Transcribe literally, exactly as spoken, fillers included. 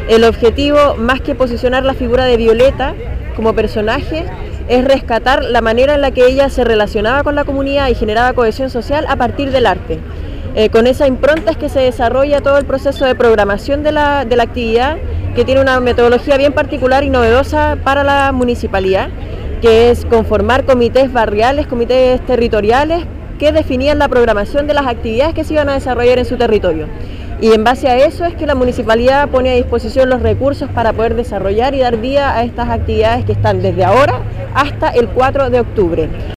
El objetivo, más que posicionar la figura de Violeta como personaje, es rescatar la manera en la que ella se relacionaba con la comunidad y generaba cohesión social a partir del arte. Eh, con esa impronta es que se desarrolla todo el proceso de programación de la, de la actividad, que tiene una metodología bien particular y novedosa para la municipalidad, que es conformar comités barriales, comités territoriales, que definían la programación de las actividades que se iban a desarrollar en su territorio. Y en base a eso es que la municipalidad pone a disposición los recursos para poder desarrollar y dar vida a estas actividades que están desde ahora hasta el cuatro de octubre.